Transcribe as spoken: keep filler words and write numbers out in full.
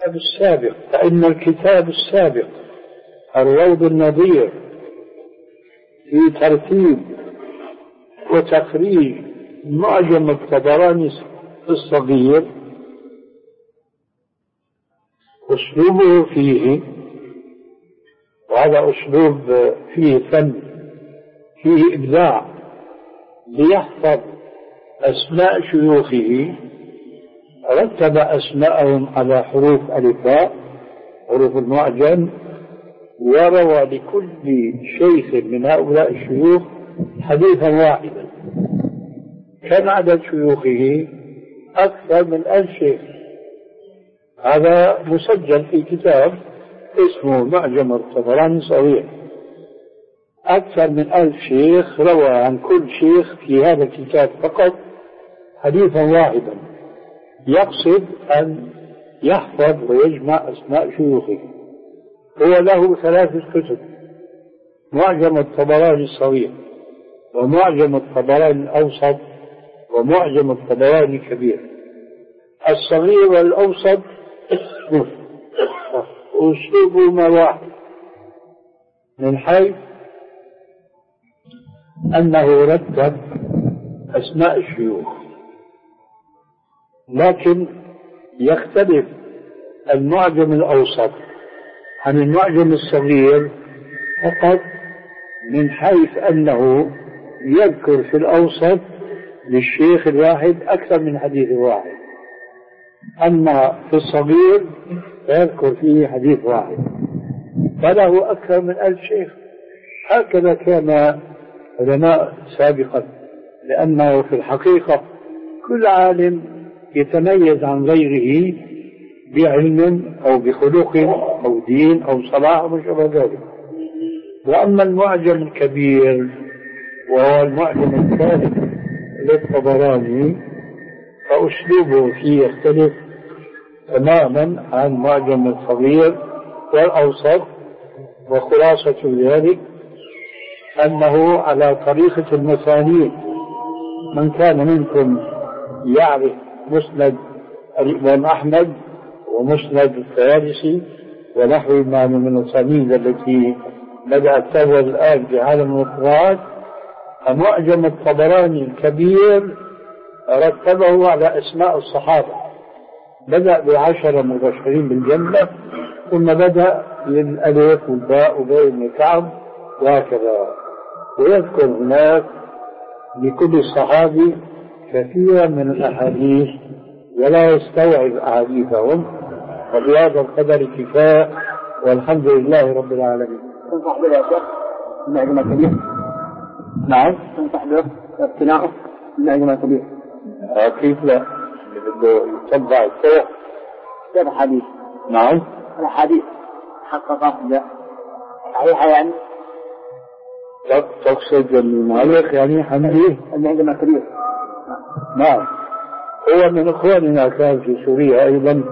السابق، فإن الكتاب السابق الروض النظير في ترتيب وتخريج معجم الطبراني الصغير أسلوبه فيه، وهذا أسلوب فيه فن فيه إبداع، ليحفظ أسماء شيوخه رتب أسماءهم على حروف ألفاء حروف المعجم، وروى لكل شيخ من هؤلاء الشيوخ حديثا واحدا. كان عدد شيوخه أكثر من ألف شيخ، هذا مسجل في كتاب اسمه معجم الطبراني الصغير. أكثر من ألف شيخ روى عن كل شيخ في هذا الكتاب فقط حديثا واحدا، يقصد أن يحفظ ويجمع أسماء شيوخه. هو له ثلاثة كتب: معجم الطبراني الصغير، ومعجم الطبراني الأوسط، ومعجم الطبراني الكبير. الصغير والأوسط أسلوبهما واحد، من حيث أنه رتب أسماء الشيوخ، لكن يختلف المعجم الأوسط عن المعجم الصغير فقط من حيث أنه يذكر في الأوسط للشيخ الواحد أكثر من حديث واحد، أما في الصغير يذكر فيه حديث واحد، فله أكثر من ألف شيخ. هكذا كان علماء سابقا، لأنه في الحقيقة كل عالم يتميز عن غيره بعلم أو بخلق أو دين أو صلاح أو شابه ذلك. وأما المعجم الكبير وهو المعجم الثالث للطبراني فأسلوبه فيه يختلف تماما عن المعجم الصغير والأوسط، وخلاصة ذلك أنه على طريقة المسانيد. من كان منكم يعرف مسند الإمام أحمد ومسند الطيالسي ونحو ما من المسانيد التي بدأت تظهر الآن في عالم القراءات، فمعجم الطبراني الكبير رتبه على أسماء الصحابة، بدأ بعشرة مبشرين بالجنة، ثم بدأ بالألف والباء وباء بن كعب وهكذا، ويذكر هناك لكل صحابي كثيرا من الأحاديث ولا يستوعب أحاديثهم، وبهذا القدر كفاية، والحمد لله رب العالمين. تنصح به يا شيخ المعجم الكبير؟ نعم. تنصح به اقتناعه المعجم الكبير؟ كيف لا؟ بده يتبع الطرق. كيف الحديث؟ نعم. الحديث حققه صحيحة يعني؟ تقصد المؤلف يعني حمدي؟ المعجم الكبير. نعم. هو من إخواننا كان في سوريا أيضا